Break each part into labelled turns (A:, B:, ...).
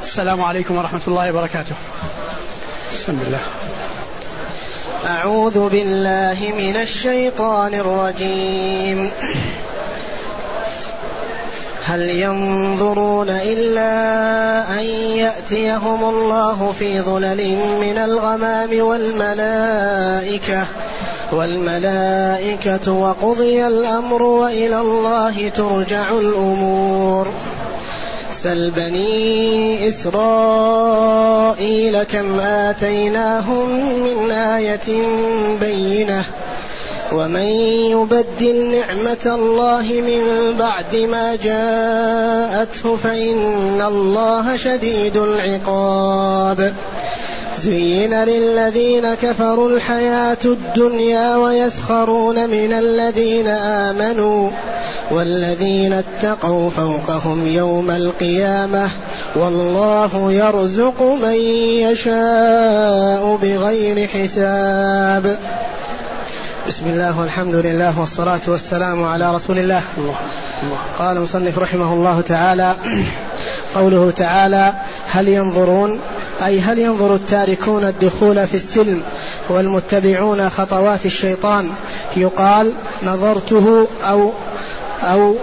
A: السلام عليكم ورحمة الله وبركاته. بسم الله.
B: أعوذ بالله من الشيطان الرجيم. هل ينظرون إلا أن يأتيهم الله في ظلل من الغمام والملائكة وقضي الأمر وإلى الله ترجع الأمور. سل بني إسرائيل كم آتيناهم من آية بينة ومن يبدل نعمة الله من بعد ما جاءته فإن الله شديد العقاب. زين للذين كفروا الحياة الدنيا ويسخرون من الذين آمنوا والذين اتقوا فوقهم يوم القيامة والله يرزق من يشاء بغير حساب. بسم الله والحمد لله والصلاة والسلام على رسول الله. قال المصنف رحمه الله تعالى: قوله تعالى: هل ينظرون، أي هل ينظر التاركون الدخول في السلم والمتبعون خطوات الشيطان؟ يقال نظرته أو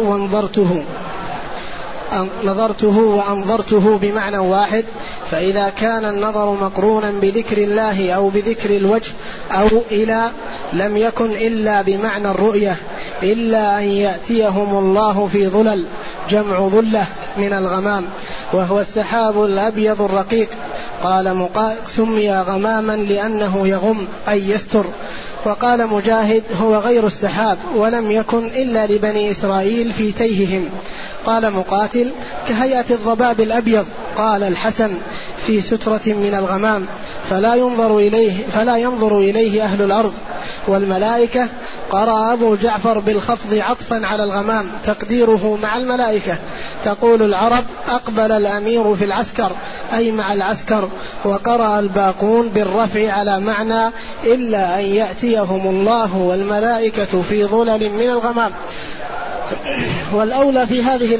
B: نظرته وأنظرته بمعنى واحد. فإذا كان النظر مقرونا بذكر الله أو بذكر الوجه أو إلى لم يكن إلا بمعنى الرؤية، إلا أن يأتيهم الله في ظلل، جمع ظلة من الغمام، وهو السحاب الأبيض الرقيق. قال سمي غماما لأنه يغم أي يستر. وقال مجاهد: هو غير السحاب ولم يكن إلا لبني إسرائيل في تيههم. قال مقاتل: كهيئة الضباب الأبيض. قال الحسن: في سترة من الغمام فلا ينظر إليه أهل الأرض. والملائكة قرأ أبو جعفر بالخفض عطفا على الغمام، تقديره مع الملائكة. تقول العرب: أقبل الأمير في العسكر، أي مع العسكر. وقرأ الباقون بالرفع على معنى إلا أن يأتيهم الله والملائكة في ظلل من الغمام. والأولى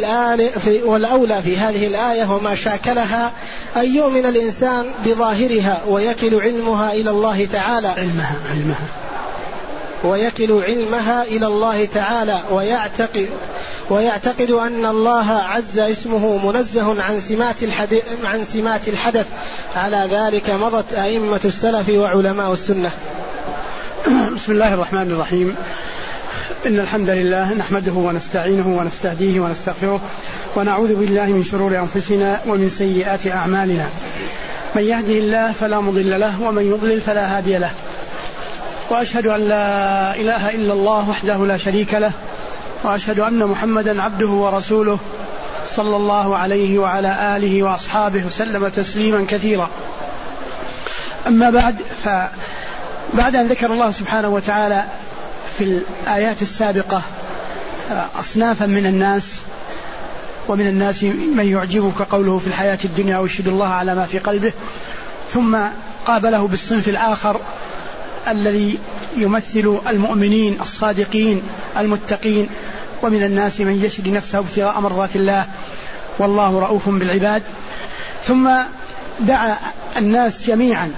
B: في هذه الآية وما شاكلها أن يؤمن الإنسان بظاهرها ويكل علمها إلى الله تعالى ويعتقد أن الله عز اسمه منزه عن سمات الحدث. على ذلك مضت أئمة السلف وعلماء السنة.
A: بسم الله الرحمن الرحيم. إن الحمد لله نحمده ونستعينه ونستهديه ونستغفره ونعوذ بالله من شرور أنفسنا ومن سيئات أعمالنا. من يهده الله فلا مضل له ومن يضلل فلا هادي له. وأشهد أن لا إله إلا الله وحده لا شريك له، وأشهد أن محمدا عبده ورسوله صلى الله عليه وعلى آله وأصحابه وسلم تسليما كثيرا. أما بعد أن ذكر الله سبحانه وتعالى في الآيات السابقة أصنافا من الناس، ومن الناس من يعجبك قوله في الحياة الدنيا ويشهد الله على ما في قلبه، ثم قابله بالصنف الآخر الذي يمثل المؤمنين الصادقين المتقين: ومن الناس من يشري نفسه ابتغاء مرضات الله والله رؤوف بالعباد. ثم دعا الناس جميعا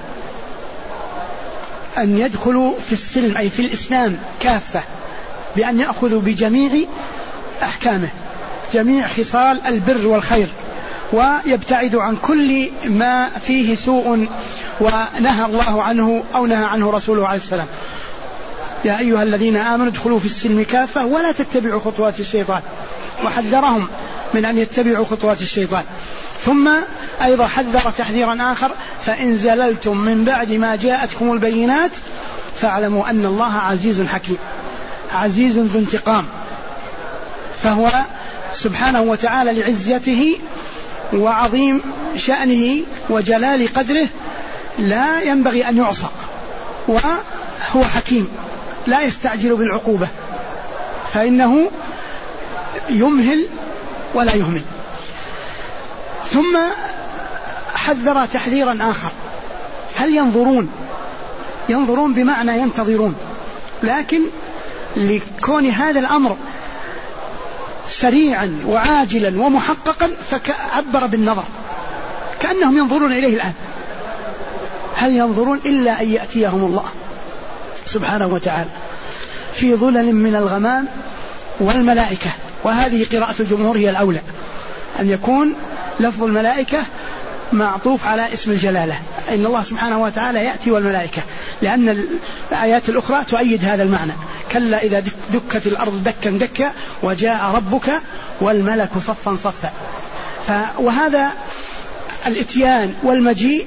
A: أن يدخلوا في السلم، أي في الإسلام كافة، بأن يأخذوا بجميع أحكامه، جميع خصال البر والخير، ويبتعدوا عن كل ما فيه سوء ونهى الله عنه أو نهى عنه رسوله عليه السلام. يا أيها الذين آمنوا ادخلوا في السلم كافة ولا تتبعوا خطوات الشيطان، وحذرهم من أن يتبعوا خطوات الشيطان. ثم أيضا حذر تحذيرا آخر: فإن زللتم من بعد ما جاءتكم البينات فاعلموا أن الله عزيز حكيم، عزيز ذو انتقام. فهو سبحانه وتعالى لعزته وعظيم شأنه وجلال قدره لا ينبغي أن يعصى، وهو حكيم لا يستعجل بالعقوبة، فإنه يمهل ولا يهمل. ثم حذر تحذيرا آخر: هل ينظرون بمعنى ينتظرون، لكن لكون هذا الأمر سريعا وعاجلا ومحققا فعبر بالنظر، كأنهم ينظرون إليه الآن. هل ينظرون إلا أن يأتيهم الله سبحانه وتعالى في ظلل من الغمام والملائكة. وهذه قراءة الجمهور هي الأولى، أن يكون لفظ الملائكة معطوف على اسم الجلالة، إن الله سبحانه وتعالى يأتي والملائكة، لأن الآيات الأخرى تؤيد هذا المعنى. كلا إذا دكت الأرض دكا دكا وجاء ربك والملك صفا صفا. وهذا الإتيان والمجيء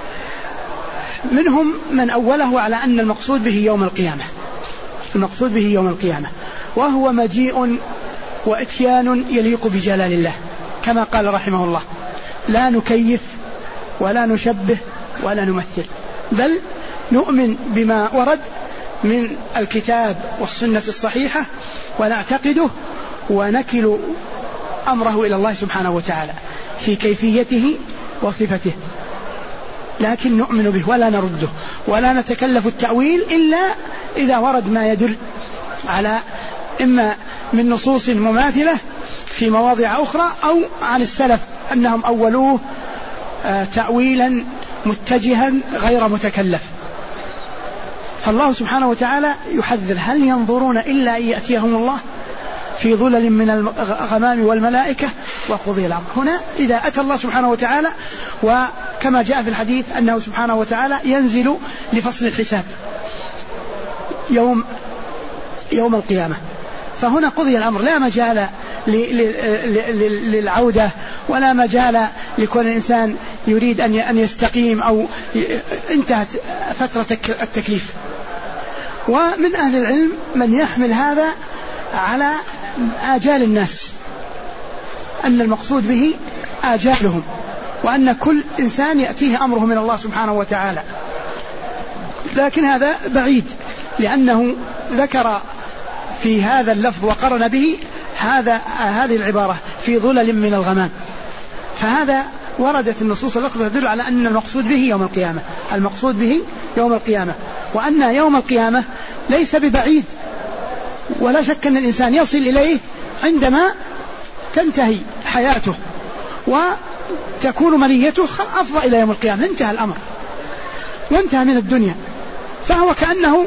A: منهم من أوله على أن المقصود به يوم القيامة، المقصود به يوم القيامة، وهو مجيء وإتيان يليق بجلال الله، كما قال رحمه الله: لا نكيف ولا نشبه ولا نمثل، بل نؤمن بما ورد من الكتاب والسنة الصحيحة ونعتقده ونكل أمره إلى الله سبحانه وتعالى في كيفيته وصفته، لكن نؤمن به ولا نرده ولا نتكلف التأويل إلا إذا ورد ما يدل على إما من نصوص مماثلة في مواضع أخرى أو عن السلف أنهم أولوه تأويلا متجها غير متكلف. فالله سبحانه وتعالى يحذر: هل ينظرون إلا أن يأتيهم الله في ظلل من الغمام والملائكة وقضي الأمر. هنا إذا أتى الله سبحانه وتعالى، وكما جاء في الحديث أنه سبحانه وتعالى ينزل لفصل الحساب يوم القيامة، فهنا قضي الأمر، لا مجال للعودة ولا مجال لكل إنسان يريد أن يستقيم أو انتهت فترة التكليف. ومن أهل العلم من يحمل هذا على آجال الناس، أن المقصود به آجالهم، وأن كل إنسان يأتيه أمره من الله سبحانه وتعالى، لكن هذا بعيد، لأنه ذكر في هذا اللفظ وقرن به هذه العبارة في ظلل من الغمام، فهذا وردت النصوص الأخرى تدل على أن المقصود به يوم القيامة، المقصود به يوم القيامة، وأن يوم القيامة ليس ببعيد، ولا شك أن الإنسان يصل إليه عندما تنتهي حياته وتكون منيته أفضل إلى يوم القيامة، انتهى الأمر وانتهى من الدنيا، فهو كأنه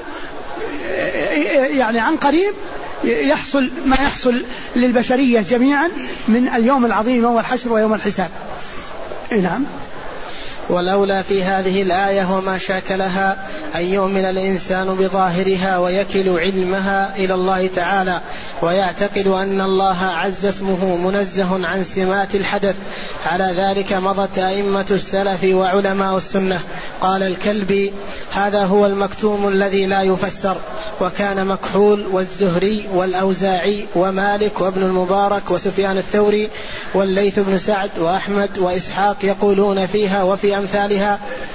A: يعني عن قريب يحصل ما يحصل للبشرية جميعا من اليوم العظيم يوم الحشر ويوم الحساب. نعم.
B: ولولا في هذه الآية وما شاكلها أن يؤمن الإنسان بظاهرها ويكل علمها إلى الله تعالى ويعتقد أن الله عز اسمه منزه عن سمات الحدث. على ذلك مضت أئمة السلف وعلماء السنة. قال الكلبي: هذا هو المكتوم الذي لا يفسر. وكان مكحول والزهري والأوزاعي ومالك وابن المبارك وسفيان الثوري والليث بن سعد وأحمد وإسحاق يقولون فيها وفي أمثالها: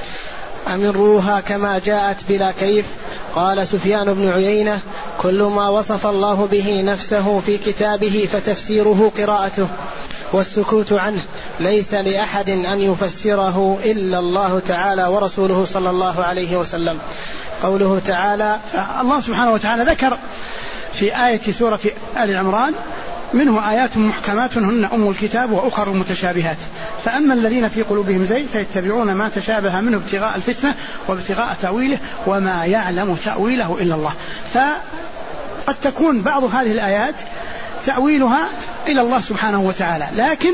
B: أمروها كما جاءت بلا كيف. قال سفيان بن عيينة: كل ما وصف الله به نفسه في كتابه فتفسيره قراءته والسكوت عنه، ليس لأحد أن يفسره إلا الله تعالى ورسوله صلى الله عليه وسلم. قوله تعالى:
A: الله سبحانه وتعالى ذكر في آية سورة آل عمران: منه آيات محكمات هن أم الكتاب وأخر متشابهات، فأما الذين في قلوبهم زيغ فيتبعون ما تشابه منه ابتغاء الفتنة وابتغاء تأويله وما يعلم تأويله إلا الله. فقد تكون بعض هذه الآيات تأويلها إلى الله سبحانه وتعالى، لكن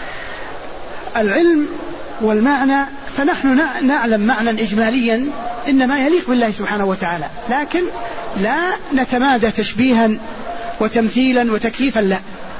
A: العلم والمعنى فنحن نعلم معنى إجماليا إنما يليق بالله سبحانه وتعالى، لكن لا نتمادى تشبيها وتمثيلا وتكييفا، لا.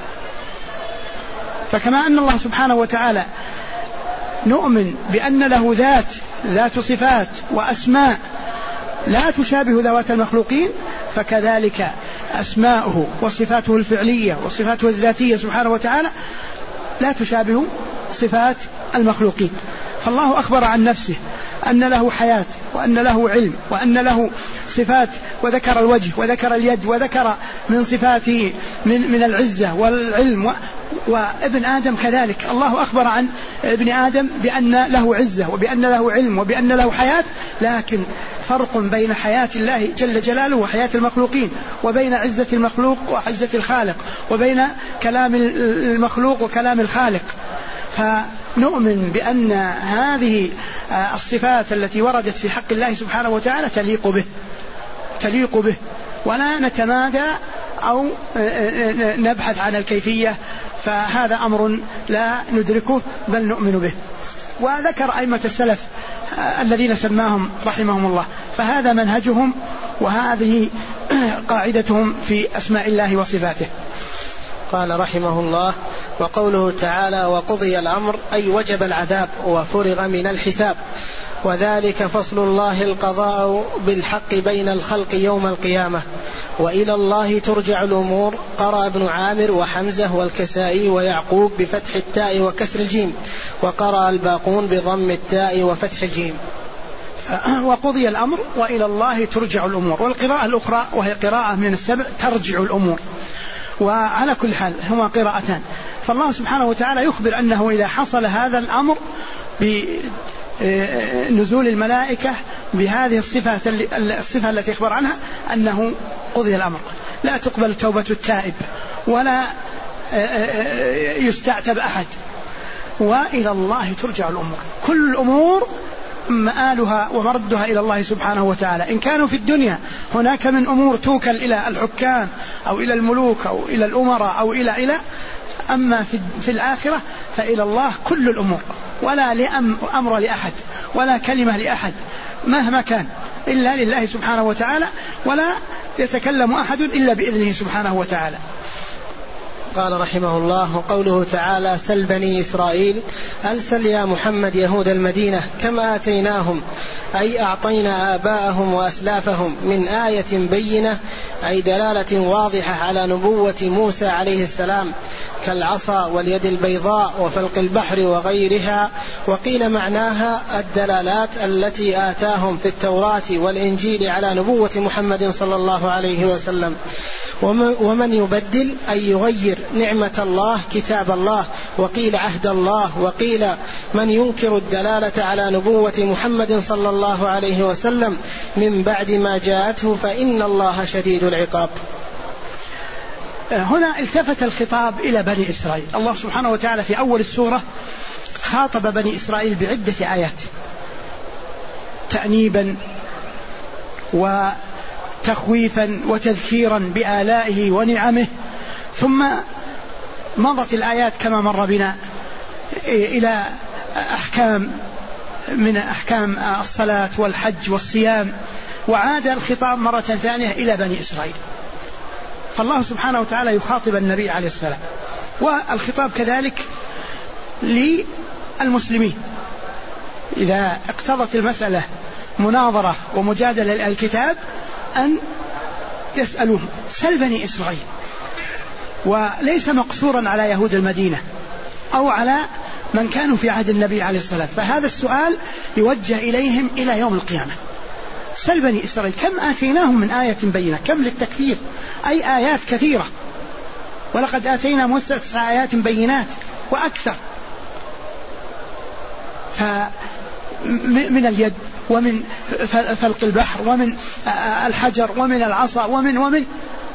A: فكما أن الله سبحانه وتعالى نؤمن بأن له ذات صفات وأسماء لا تشابه ذوات المخلوقين، فكذلك أسماؤه وصفاته الفعلية وصفاته الذاتية سبحانه وتعالى لا تشابه صفات المخلوقين. فالله أخبر عن نفسه أن له حياة وأن له علم وأن له صفات، وذكر الوجه وذكر اليد وذكر من صفاته من العزة والعلم. وابن آدم كذلك الله أخبر عن ابن آدم بأن له عزة وبأن له علم وبأن له حياة، لكن فرق بين حياة الله جل جلاله وحياة المخلوقين، وبين عزة المخلوق وعزة الخالق، وبين كلام المخلوق وكلام الخالق. فنؤمن بأن هذه الصفات التي وردت في حق الله سبحانه وتعالى تليق به ولا نتمادى أو نبحث عن الكيفية، فهذا أمر لا ندركه بل نؤمن به. وذكر أئمة السلف الذين سماهم رحمهم الله، فهذا منهجهم وهذه قاعدتهم في أسماء الله وصفاته.
B: قال رحمه الله: وقوله تعالى: وقضي الأمر، أي وجب العذاب وفرغ من الحساب، وذلك فصل الله القضاء بالحق بين الخلق يوم القيامة، وإلى الله ترجع الأمور. قرأ ابن عامر وحمزة والكسائي ويعقوب بفتح التاء وكسر الجيم، وقرأ الباقون بضم التاء وفتح الجيم.
A: وقضي الأمر وإلى الله ترجع الأمور، والقراءة الأخرى وهي قراءة من السبع ترجع الأمور. وعلى كل حال هما قراءتان. فالله سبحانه وتعالى يخبر أنه إذا حصل هذا الأمر بنزول الملائكة بهذه الصفة التي يخبر عنها أنه قضي الأمر، لا تقبل توبة التائب ولا يستعتب أحد، وإلى الله ترجع الأمور. كل الأمور مآلها ومردها إلى الله سبحانه وتعالى. إن كانوا في الدنيا هناك من أمور توكل إلى الحكام أو إلى الملوك أو إلى الأمراء أو إلى أما في الآخرة فإلى الله كل الأمور، ولا أمر لأحد ولا كلمة لأحد مهما كان إلا لله سبحانه وتعالى، ولا يتكلم أحد إلا بإذنه سبحانه وتعالى.
B: قال رحمه الله: وقوله تعالى: سل بني إسرائيل، ألسل يا محمد يهود المدينة كما آتيناهم، أي أعطينا آباءهم وأسلافهم من آية بينة، أي دلالة واضحة على نبوة موسى عليه السلام، كالعصا واليد البيضاء وفلق البحر وغيرها. وقيل معناها الدلالات التي آتاهم في التوراة والإنجيل على نبوة محمد صلى الله عليه وسلم. ومن يبدل أي يغير نعمة الله كتاب الله، وقيل عهد الله، وقيل من ينكر الدلالة على نبوة محمد صلى الله عليه وسلم من بعد ما جاءته فإن الله شديد العقاب.
A: هنا التفت الخطاب إلى بني إسرائيل. الله سبحانه وتعالى في أول السورة خاطب بني إسرائيل بعدة آيات تأنيبا وتخويفا وتذكيرا بآلائه ونعمه، ثم مضت الآيات كما مر بنا إلى أحكام من أحكام الصلاة والحج والصيام، وعاد الخطاب مرة ثانية إلى بني إسرائيل. فالله سبحانه وتعالى يخاطب النبي عليه السلام، والخطاب كذلك للمسلمين. إذا اقتضت المسألة مناظرة ومجادلة للكتاب أن يسألوه: سل بني إسرائيل، وليس مقصورا على يهود المدينة أو على من كانوا في عهد النبي عليه السلام، فهذا السؤال يوجه إليهم إلى يوم القيامة. سل بني إسرائيل كم آتيناهم من آية بينة، كم للتكثير، أي آيات كثيرة، ولقد آتينا موسى 9 آيات بينات وأكثر. فمن اليد ومن فلق البحر ومن الحجر ومن العصا ومن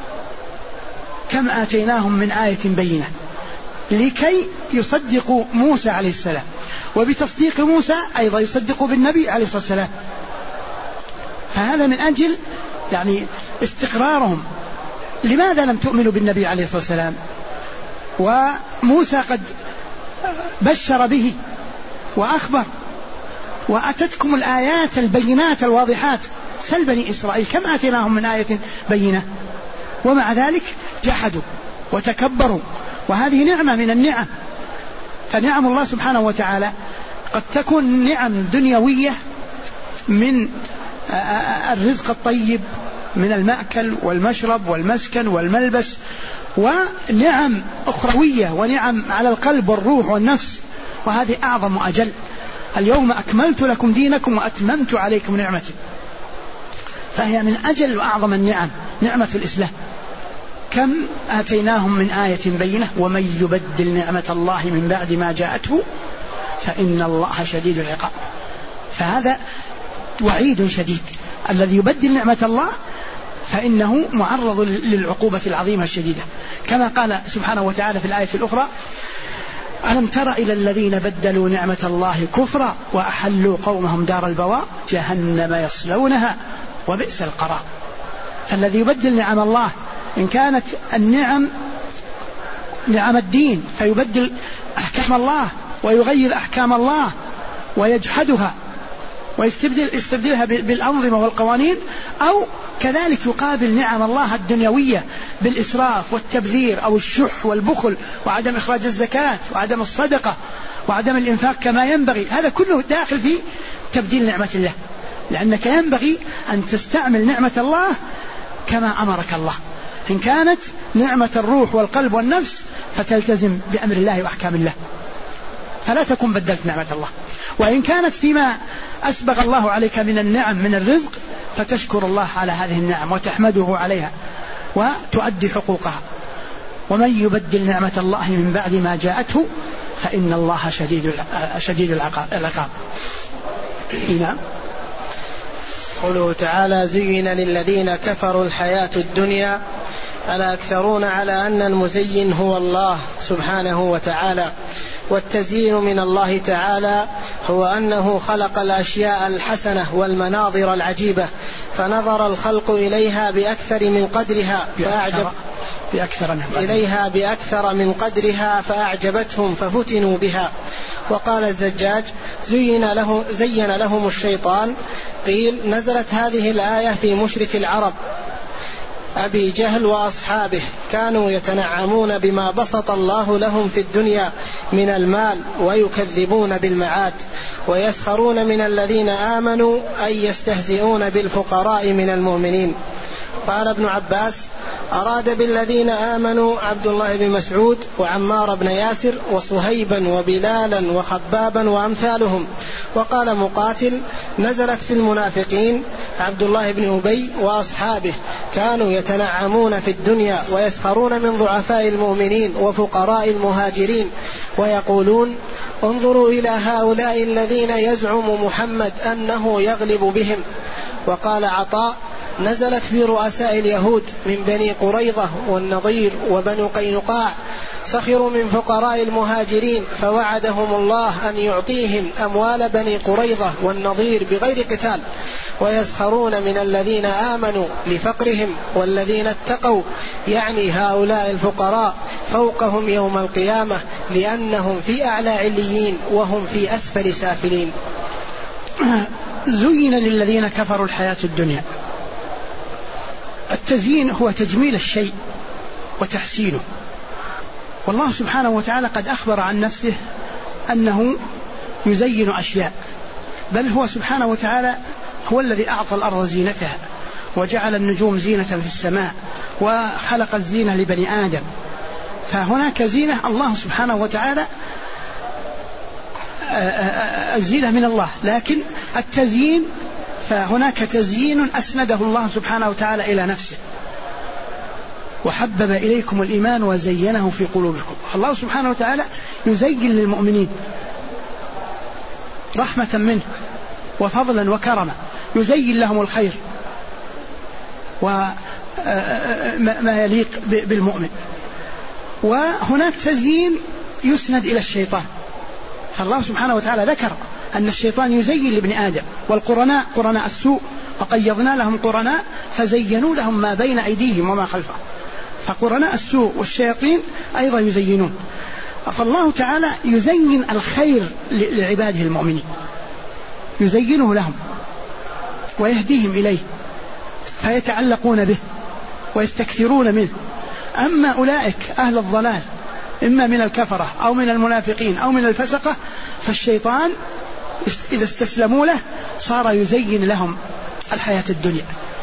A: كم آتيناهم من آية بينة لكي يصدقوا موسى عليه السلام، وبتصديق موسى أيضا يصدقوا بالنبي عليه الصلاة والسلام. فهذا من أجل يعني استقرارهم. لماذا لم تؤمنوا بالنبي عليه الصلاة والسلام وموسى قد بشر به وأخبر وأتتكم الآيات البينات الواضحات؟ سل بني إسرائيل كم آتيناهم من آية بينة، ومع ذلك جحدوا وتكبروا، وهذه نعمة من النعم. فنعم الله سبحانه وتعالى قد تكون نعم دنيوية من الرزق الطيب، من المأكل والمشرب والمسكن والملبس، ونعم أخروية ونعم على القلب والروح والنفس، وهذه أعظم وأجل. اليوم أكملت لكم دينكم وأتممت عليكم نعمتي، فهي من أجل وأعظم النعم نعمة الإسلام. كم آتيناهم من آية بينة ومن يبدل نعمة الله من بعد ما جاءته فإن الله شديد العقاب. فهذا وعيد شديد، الذي يبدل نعمة الله فإنه معرض للعقوبة العظيمة الشديدة، كما قال سبحانه وتعالى في الآية الأخرى: ألم تر إلى الذين بدلوا نعمة الله كفرا وأحلوا قومهم دار البوار جهنم يصلونها وبئس القرار. فالذي يبدل نعم الله إن كانت النعم نعم الدين فيبدل أحكام الله ويغير أحكام الله ويجحدها ويستبدلها بالأنظمة والقوانين، أو كذلك يقابل نعم الله الدنيوية بالإسراف والتبذير أو الشح والبخل وعدم إخراج الزكاة وعدم الصدقة وعدم الإنفاق كما ينبغي. هذا كله داخل في تبديل نعمة الله، لأنك ينبغي أن تستعمل نعمة الله كما أمرك الله. إن كانت نعمة الروح والقلب والنفس فتلتزم بأمر الله وأحكام الله، فلا تكن بدلت نعمة الله. وإن كانت فيما أسبغ الله عليك من النعم من الرزق فتشكر الله على هذه النعم وتحمده عليها وتؤدي حقوقها. ومن يبدل نعمة الله من بعد ما جاءته فإن الله شديد العقاب. نعم.
B: قوله تعالى: زين للذين كفروا الحياة الدنيا. الأكثرون على أن المزين هو الله سبحانه وتعالى، والتزيين من الله تعالى هو أنه خلق الأشياء الحسنة والمناظر العجيبة فنظر الخلق إليها بأكثر من قدرها فأعجبتهم ففتنوا بها. وقال الزجاج: زين لهم الشيطان. قيل: نزلت هذه الآية في مشرك العرب أبي جهل وأصحابه، كانوا يتنعمون بما بسط الله لهم في الدنيا من المال ويكذبون بالمعاد، ويسخرون من الذين آمنوا أي يستهزئون بالفقراء من المؤمنين. قال ابن عباس: أراد بالذين آمنوا عبد الله بن مسعود وعمار بن ياسر وصهيبا وبلالا وخبابا وأمثالهم. وقال مقاتل: نزلت في المنافقين عبد الله بن أبي وأصحابه، كانوا يتنعمون في الدنيا ويسخرون من ضعفاء المؤمنين وفقراء المهاجرين ويقولون: انظروا إلى هؤلاء الذين يزعم محمد أنه يغلب بهم. وقال عطاء: نزلت في رؤساء اليهود من بني قريظة والنضير وبنو قينقاع، سخروا من فقراء المهاجرين فوعدهم الله أن يعطيهم أموال بني قريظة والنضير بغير قتال، ويسخرون من الذين آمنوا لفقرهم والذين اتقوا، يعني هؤلاء الفقراء فوقهم يوم القيامة لأنهم في أعلى عليين وهم في أسفل سافلين.
A: زين للذين كفروا الحياة الدنيا. التزيين هو تجميل الشيء وتحسينه، والله سبحانه وتعالى قد أخبر عن نفسه أنه يزين أشياء، بل هو سبحانه وتعالى هو الذي أعطى الأرض زينتها وجعل النجوم زينة في السماء وخلق الزينة لبني آدم. فهناك زينة الله سبحانه وتعالى، الزينة من الله، لكن التزيين فهناك تزيين أسنده الله سبحانه وتعالى إلى نفسه: وحبب إليكم الإيمان وزينه في قلوبكم. الله سبحانه وتعالى يزين للمؤمنين رحمة منه وفضلا وكرما، يزين لهم الخير وما يليق بالمؤمن. وهناك تزيين يسند إلى الشيطان، فالله سبحانه وتعالى ذكر أن الشيطان يزين لابن آدم، والقرناء قرناء السوء وقيضنا لهم قرناء فزينوا لهم ما بين أيديهم وما خلفهم. فقرناء السوء والشياطين أيضا يزينون. فالله تعالى يزين الخير لعباده المؤمنين، يزينه لهم ويهديهم إليه فيتعلقون به ويستكثرون منه. أما أولئك أهل الضلال إما من الكفرة أو من المنافقين أو من الفسقة فالشيطان إذا استسلموا له صار يزين لهم الحياة الدنيا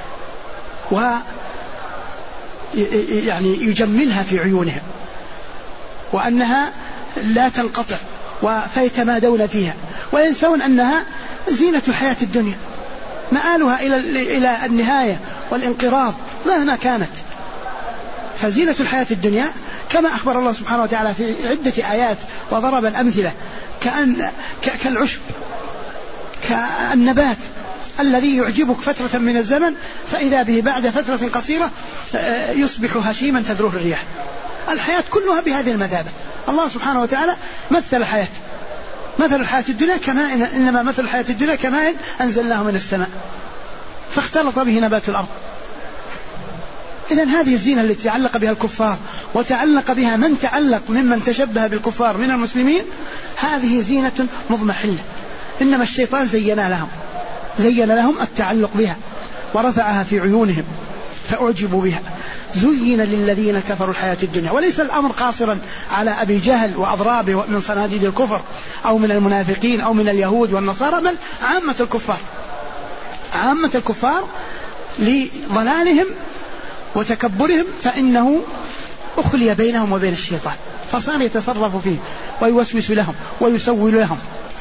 A: يعني يجملها في عيونهم وأنها لا تنقطع فيتمادون فيها وينسون أنها زينة الحياة الدنيا مآلها إلى النهاية والانقراض مهما كانت. فزينة الحياة الدنيا كما أخبر الله سبحانه وتعالى في عدة آيات وضرب الأمثلة كالعشب كالنبات الذي يعجبك فترة من الزمن فإذا به بعد فترة قصيرة يصبح هشيما تذروه الرياح. الحياة كلها بهذه المثابة، الله سبحانه وتعالى مثل الحياة، مثل الحياة الدنيا كماء، إنما مثل الحياة الدنيا كماء أنزلناه من السماء فاختلط به نبات الأرض. إذن هذه الزينة التي تعلق بها الكفار وتعلق بها من تعلق ممن تشبه بالكفار من المسلمين، هذه زينة مضمحلة، إنما الشيطان زين لهم التعلق بها ورفعها في عيونهم فأعجبوا بها. زين للذين كفروا الحياة الدنيا. وليس الأمر قاصرا على أبي جهل وأضرابه من صناديد الكفر أو من المنافقين أو من اليهود والنصارى، بل عامة الكفار لضلالهم وتكبرهم، فإنه أخلي بينهم وبين الشيطان فصار يتصرف فيه ويوسوس لهم ويسول لهم.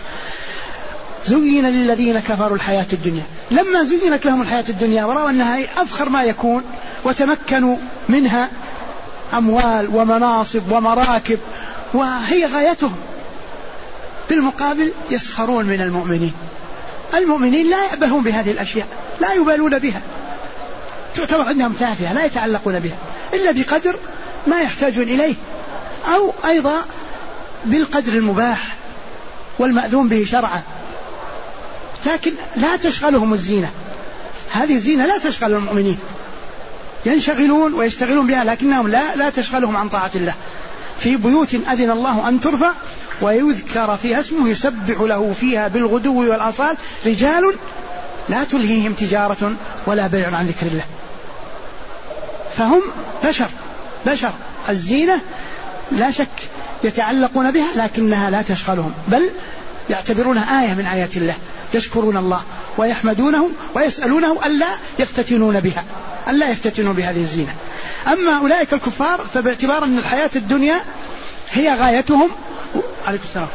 A: زين للذين كفروا الحياة الدنيا. لما زينت لهم الحياة الدنيا ورأوا أنها أفخر ما يكون وتمكنوا منها أموال ومناصب ومراكب وهي غايتهم، بالمقابل يسخرون من المؤمنين. المؤمنين لا يأبهون بهذه الأشياء، لا يبالون بها، تعتبر عندهم تافهة، لا يتعلقون بها إلا بقدر ما يحتاجون إليه، أو أيضا بالقدر المباح والمأذون به شرعا، لكن لا تشغلهم الزينة. هذه الزينة لا تشغل المؤمنين، ينشغلون ويشتغلون بها لكنهم لا تشغلهم عن طاعة الله. في بيوت أذن الله أن ترفع ويذكر فيها اسمه يسبح له فيها بالغدو والآصال رجال لا تلهيهم تجارة ولا بيع عن ذكر الله. فهم بشر. الزينة لا شك يتعلقون بها لكنها لا تشغلهم، بل يعتبرونها آية من آيات الله، يشكرون الله ويحمدونه ويسألونه ألا يفتتنوا بهذه الزينة. أما أولئك الكفار فباعتبار أن الحياة الدنيا هي غايتهم، عليكم السلام،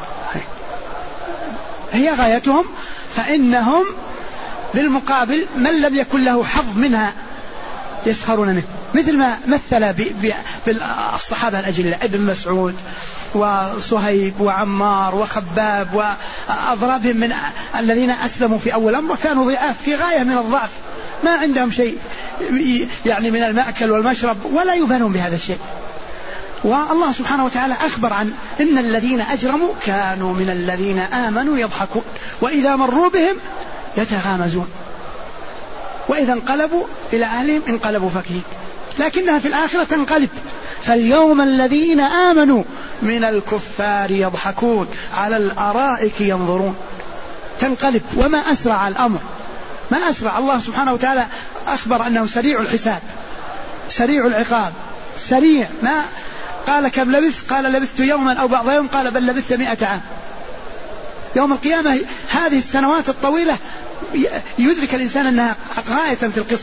A: هي غايتهم، فإنهم بالمقابل من لم يكن له حظ منها يسخرون منه، مثل ما مثل بالصحابة الأجلاء ابن مسعود وصهيب وعمار وخباب وأضرابهم من الذين أسلموا في أول أمر وكانوا ضعاف في غاية من الضعف، ما عندهم شيء يعني من المأكل والمشرب ولا يبالون بهذا الشيء. والله سبحانه وتعالى أخبر عن إن الذين أجرموا كانوا من الذين آمنوا يضحكون وإذا مروا بهم يتغامزون وإذا انقلبوا إلى أهلهم انقلبوا فكهين، لكنها في الآخرة تنقلب. فاليوم الذين آمنوا من الكفار يضحكون على الأرائك ينظرون، تنقلب. وما أسرع الأمر، ما أسرع. الله سبحانه وتعالى أخبر أنه سريع الحساب سريع العقاب سريع. ما قال كم لبثت؟ قال لبثت يوما أو بعض يوم، قال بل لبثت 100 عام. يوم القيامة هذه السنوات الطويلة يدرك الإنسان أنها غاية في القصر.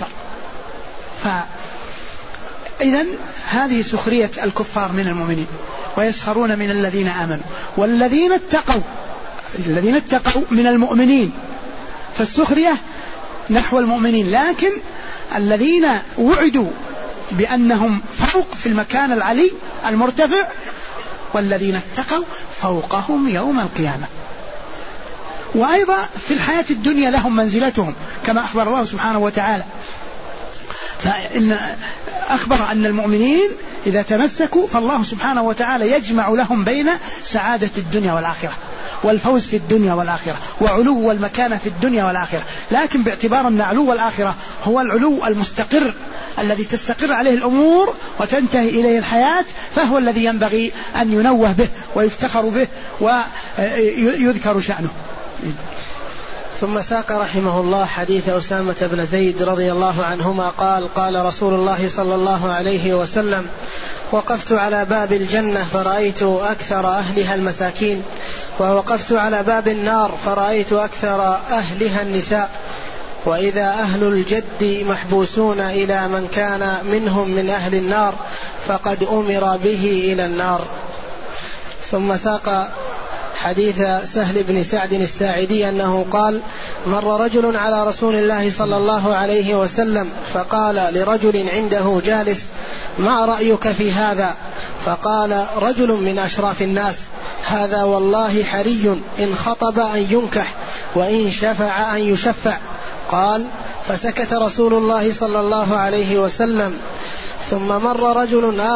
A: فإذن هذه سخرية الكفار من المؤمنين، ويسخرون من الذين آمنوا. والذين اتقوا من المؤمنين، فالسخرية نحو المؤمنين، لكن الذين وعدوا بأنهم فوق في المكان العلي المرتفع، والذين اتقوا فوقهم يوم القيامة. وأيضا في الحياة الدنيا لهم منزلتهم كما أخبر الله سبحانه وتعالى، فإن أخبر أن المؤمنين إذا تمسكوا فالله سبحانه وتعالى يجمع لهم بين سعادة الدنيا والآخرة والفوز في الدنيا والآخرة وعلو المكانة في الدنيا والآخرة. لكن باعتبار أن علو الآخرة هو العلو المستقر الذي تستقر عليه الأمور وتنتهي إليه الحياة، فهو الذي ينبغي أن ينوه به ويفتخر به ويذكر شأنه.
B: ثم ساق رحمه الله حديث أسامة بن زيد رضي الله عنهما قال: قال رسول الله صلى الله عليه وسلم: وقفت على باب الجنة فرأيت أكثر أهلها المساكين، ووقفت على باب النار فرأيت أكثر أهلها النساء، وإذا أهل الجد محبوسون إلى من كان منهم من أهل النار فقد أمر به إلى النار. ثم ساق حديث سهل بن سعد الساعدي أنه قال: مر رجل على رسول الله صلى الله عليه وسلم فقال لرجل عنده جالس: ما رأيك في هذا؟ فقال رجل من أشراف الناس: هذا والله حري إن خطب أن ينكح وإن شفع أن يشفع. قال: فسكت رسول الله صلى الله عليه وسلم. ثم مر رجل آخر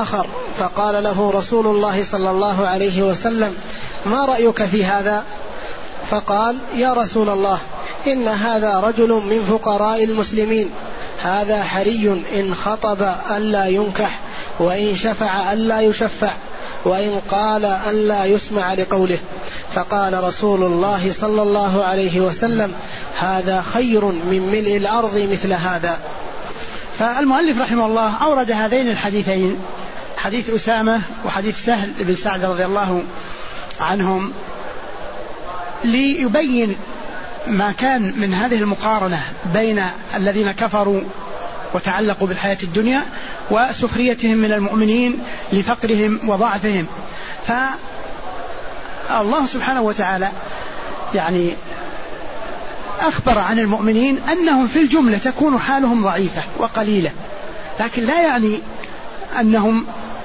B: فقال له رسول الله صلى الله عليه وسلم: ما رأيك في هذا؟ فقال: يا رسول الله، إن هذا رجل من فقراء المسلمين، هذا حري إن خطب ألا ينكح، وإن شفع ألا يشفع، وإن قال ألا يسمع لقوله. فقال رسول الله صلى الله عليه وسلم: هذا خير من ملء الأرض مثل هذا.
A: فالمؤلف رحمه الله أورد هذين الحديثين، حديث أسامة وحديث سهل بن سعد رضي الله عنهم، ليبين ما كان من هذه المقارنة بين الذين كفروا وتعلقوا بالحياة الدنيا وسخريتهم من المؤمنين لفقرهم وضعفهم. فالله سبحانه وتعالى يعني أخبر عن المؤمنين أنهم في الجملة تكون حالهم ضعيفة وقليلة، لكن لا يعني أنهم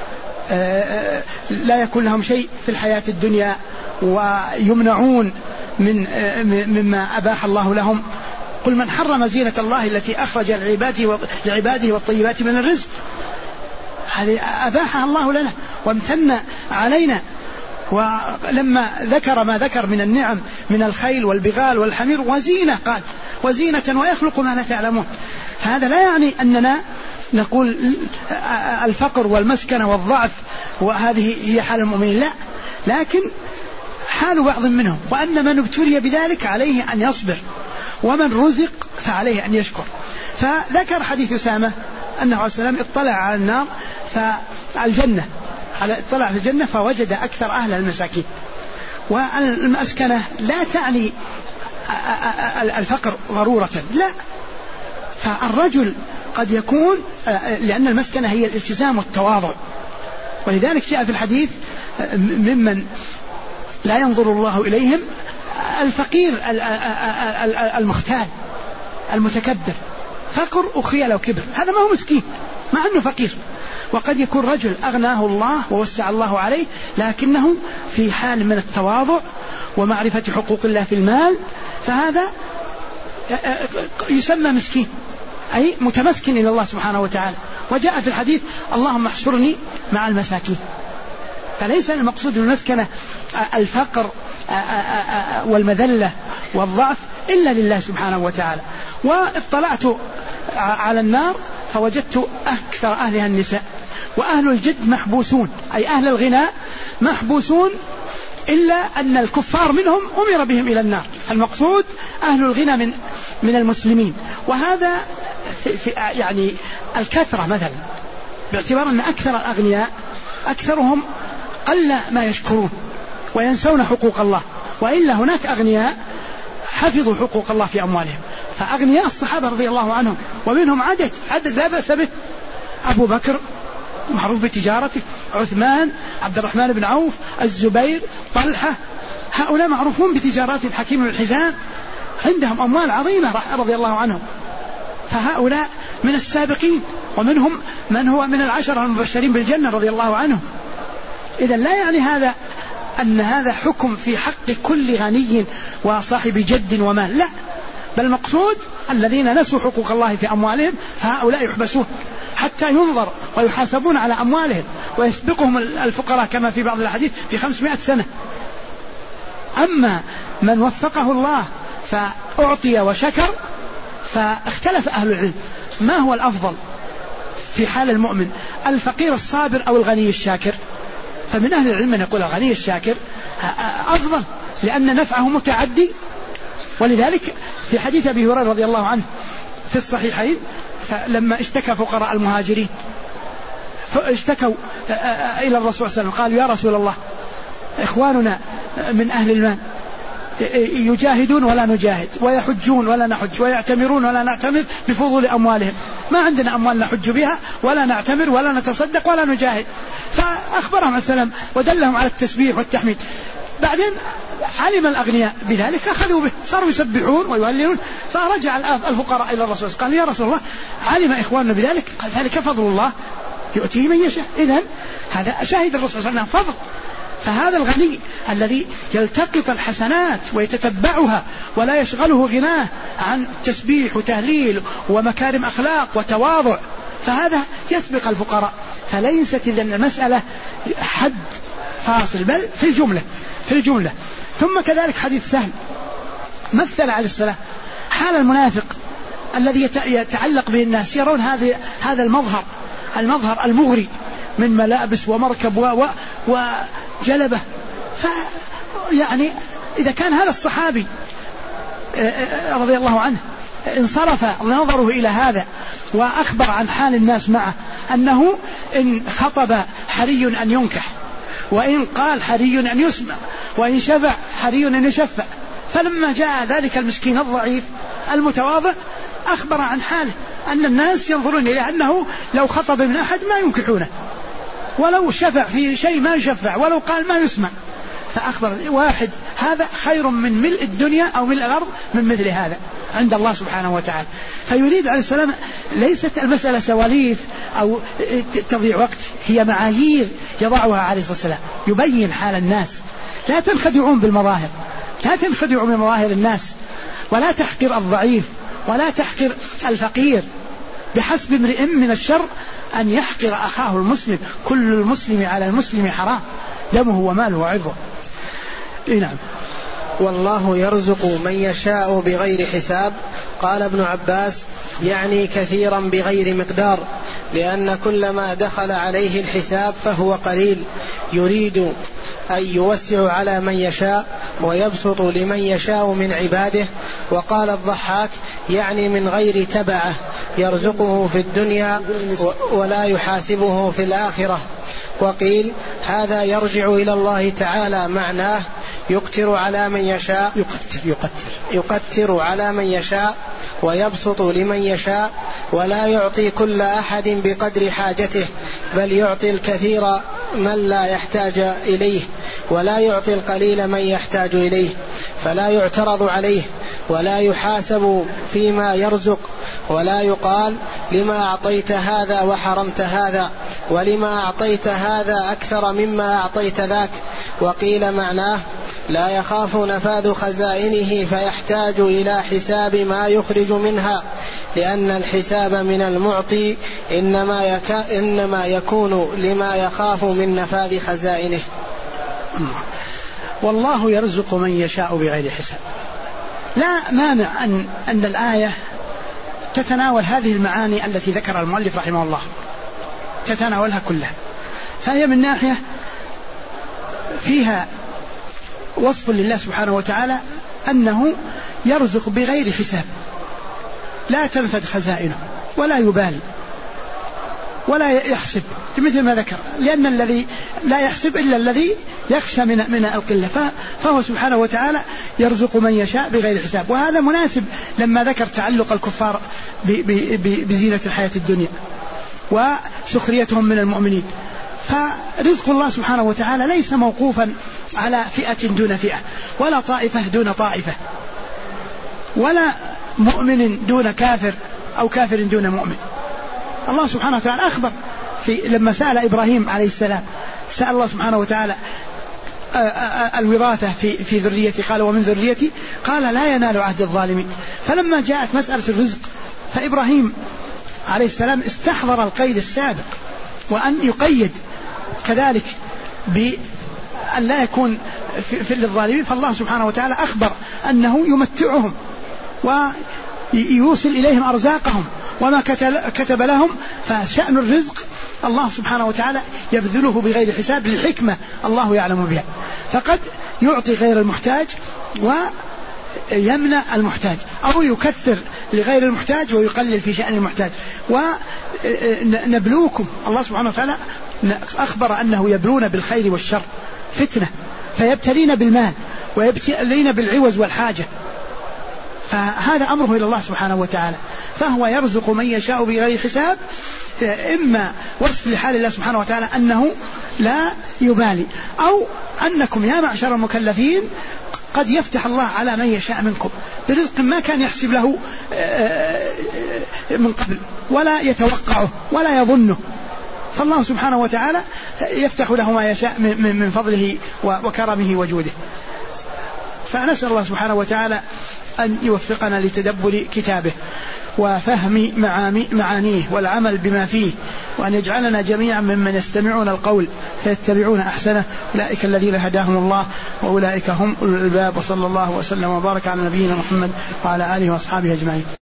A: لا يكون لهم شيء في الحياة الدنيا ويمنعون مما أباح الله لهم. قل من حرم زينة الله التي أخرج لعباده والطيبات من الرزق، هذه أباحها الله لنا وامتن علينا. ولما ذكر ما ذكر من النعم من الخيل والبغال والحمير وزينة، قال وزينة ويخلق ما لا تعلمون. هذا لا يعني أننا نقول الفقر والمسكنة والضعف وهذه هي حال المؤمنين، لا، لكن حال بعض منهم، وأن من ابتلي بذلك عليه أن يصبر، ومن رزق فعليه أن يشكر. فذكر حديث أسامة أنه عليه السلام اطلع على النار فالجنة، اطلع في الجنة فوجد أكثر أهل المساكين. والمسكنة لا تعني الفقر ضرورة، لا، فالرجل قد يكون، لأن المسكنة هي الالتزام والتواضع، ولذلك جاء في الحديث ممن لا ينظر الله إليهم الفقير المختال المتكبر، فقر وخيال وكبر، هذا ما هو مسكين مع أنه فقير. وقد يكون رجل أغناه الله ووسع الله عليه، لكنه في حال من التواضع ومعرفة حقوق الله في المال، فهذا يسمى مسكين، أي متمسكن إلى الله سبحانه وتعالى. وجاء في الحديث: اللهم احشرني مع المساكين. فليس المقصود بالمسكنة الفقر والمذلة والضعف إلا لله سبحانه وتعالى. واطلعت على النار فوجدت أكثر أهلها النساء، وأهل الجد محبوسون، أي أهل الغناء محبوسون، إلا أن الكفار منهم أمر بهم إلى النار. المقصود أهل الغنى من المسلمين. وهذا في يعني الكثرة مثلا، باعتبار أن أكثر الأغنياء أكثرهم قل ما يشكرون وينسون حقوق الله، وإلا هناك أغنياء حفظوا حقوق الله في أموالهم. فأغنياء الصحابة رضي الله عنهم ومنهم عدد لا بأس به: أبو بكر معروف بتجارته، عثمان، عبد الرحمن بن عوف، الزبير، طلحة، هؤلاء معروفون بتجاراتهم، حكيم بن الحزام، عندهم أموال عظيمة رضي الله عنهم. فهؤلاء من السابقين، ومنهم من هو من العشرة المبشرين بالجنة رضي الله عنهم. إذن لا يعني هذا أن هذا حكم في حق كل غني وصاحب جد ومال، لا، بل المقصود الذين نسوا حقوق الله في أموالهم فهؤلاء يحبسون حتى ينظر ويحاسبون على أموالهم، ويسبقهم الفقراء كما في بعض الحديث ب500 سنة. أما من وفقه الله فأعطي وشكر، فاختلف أهل العلم ما هو الأفضل في حال المؤمن، الفقير الصابر أو الغني الشاكر؟ فمن أهل العلم من يقول الغني الشاكر أفضل، لأن نفعه متعدي. ولذلك في حديث أبي هريرة رضي الله عنه في الصحيحين، لما اشتكى فقراء المهاجرين اشتكوا إلى الرسول صلى الله عليه وسلم، قالوا: يا رسول الله، إخواننا من أهل المال يجاهدون ولا نجاهد، ويحجون ولا نحج، ويعتمرون ولا نعتمر بفضول أموالهم، ما عندنا أموال نحج بها ولا نعتمر ولا نتصدق ولا نجاهد. فأخبرهم عليه السلام ودلهم على التسبيح والتحميد. بعدين علم الأغنياء بذلك أخذوا به، صاروا يسبحون ويهللون. فرجع الفقراء إلى الرسول قال: يا رسول الله، علم إخواننا بذلك، قال: ذلك فضل الله يؤتيه من يشاء. إذن هذا شاهد الرسول صلى الله عليه وسلم فضل. فهذا الغني الذي يلتقط الحسنات ويتتبعها ولا يشغله غناه عن تسبيح وتهليل ومكارم أخلاق وتواضع، فهذا يسبق الفقراء. فليست إذن المسألة حد فاصل، بل في الجملة. ثم كذلك حديث سهل مثل عليه السلام حال المنافق الذي يتعلق به الناس، يرون هذا المظهر المغري من ملابس ومركب وجلبة. يعني إذا كان هذا الصحابي رضي الله عنه انصرف نظره إلى هذا وأخبر عن حال الناس معه أنه إن خطب حري أن ينكح، وإن قال حري أن يسمع، وإن شفع حري أن يشفع، فلما جاء ذلك المسكين الضعيف المتواضع أخبر عن حاله أن الناس ينظرون إلى أنه لو خطب من أحد ما ينكحونه، ولو شفع في شيء ما يشفع، ولو قال ما يسمع. فأخبر واحد هذا خير من ملء الدنيا أو ملء الأرض من مثل هذا عند الله سبحانه وتعالى. فيريد عليه السلام ليست المسألة سواليف أو تضيع وقت، هي معايير يضعها عليه الصلاة والسلام يبين حال الناس. لا تنخدعون بالمظاهر، لا تنخدعوا بمظاهر الناس، ولا تحقر الضعيف ولا تحقر الفقير. بحسب امرئ من الشر أن يحقر أخاه المسلم، كل المسلم على المسلم حرام، دمه وماله وعرضه. نعم.
B: والله يرزق من يشاء بغير حساب. قال ابن عباس يعني كثيرا بغير مقدار، لأن كل ما دخل عليه الحساب فهو قليل، يريد أن يوسع على من يشاء ويبسط لمن يشاء من عباده. وقال الضحاك يعني من غير تبعه، يرزقه في الدنيا ولا يحاسبه في الآخرة. وقيل هذا يرجع إلى الله تعالى، معناه يقتر على من يشاء، يقتر على من يشاء ويبسط لمن يشاء، ولا يعطي كل أحد بقدر حاجته، بل يعطي الكثير من لا يحتاج إليه، ولا يعطي القليل من يحتاج إليه، فلا يعترض عليه ولا يحاسب فيما يرزق، ولا يقال لما أعطيت هذا وحرمت هذا، ولما أعطيت هذا أكثر مما أعطيت ذاك. وقيل معناه لا يخاف نفاذ خزائنه فيحتاج إلى حساب ما يخرج منها، لأن الحساب من المعطي إنما يكون لما يخاف من نفاذ خزائنه.
A: والله يرزق من يشاء بغير حساب. لا مانع أن الآية تتناول هذه المعاني التي ذكرها المؤلف رحمه الله، تتناولها كلها. فهي من ناحية فيها وصف لله سبحانه وتعالى أنه يرزق بغير حساب، لا تنفد خزائنه، ولا يبالي ولا يحسب، مثل ما ذكر، لأن الذي لا يحسب إلا الذي يخشى من القلة. فهو سبحانه وتعالى يرزق من يشاء بغير حساب. وهذا مناسب لما ذكر تعلق الكفار بزينة الحياة الدنيا وسخريتهم من المؤمنين. فرزق الله سبحانه وتعالى ليس موقوفا على فئة دون فئة، ولا طائفة دون طائفة، ولا مؤمن دون كافر أو كافر دون مؤمن. الله سبحانه وتعالى أخبر لما سأل إبراهيم عليه السلام، سأل الله سبحانه وتعالى الوراثة في ذريتي، قال ومن ذريتي، قال لا ينال عهد الظالمين. فلما جاءت مسألة الرزق فإبراهيم عليه السلام استحضر القيد السابق، وأن يقيد كذلك بأن لا يكون في للظالمين. فالله سبحانه وتعالى أخبر أنه يمتعهم ويوصل إليهم أرزاقهم وما كتب لهم. فشأن الرزق الله سبحانه وتعالى يبذله بغير حساب للحكمة الله يعلم بها. فقد يعطي غير المحتاج ويمنع المحتاج، أو يكثر لغير المحتاج ويقلل في شأن المحتاج. ونبلوكم، الله سبحانه وتعالى أخبر أنه يبلون بالخير والشر فتنة، فيبتلين بالمال ويبتلين بالعوز والحاجة. فهذا أمره إلى الله سبحانه وتعالى. فهو يرزق من يشاء بغير حساب، إما وصف لحال الله سبحانه وتعالى أنه لا يبالي، أو أنكم يا معشر المكلفين قد يفتح الله على من يشاء منكم برزق ما كان يحسب له من قبل ولا يتوقعه ولا يظنه. فالله سبحانه وتعالى يفتح له ما يشاء من فضله وكرمه وجوده. فنسأل الله سبحانه وتعالى أن يوفقنا لتدبر كتابه وفهم معانيه والعمل بما فيه، وأن يجعلنا جميعا ممن يستمعون القول فيتبعون أحسنه. أولئك الذين هداهم الله وأولئك هم أولو الألباب. وصلى الله وسلم وبارك على نبينا محمد وعلى آله وأصحابه أجمعين.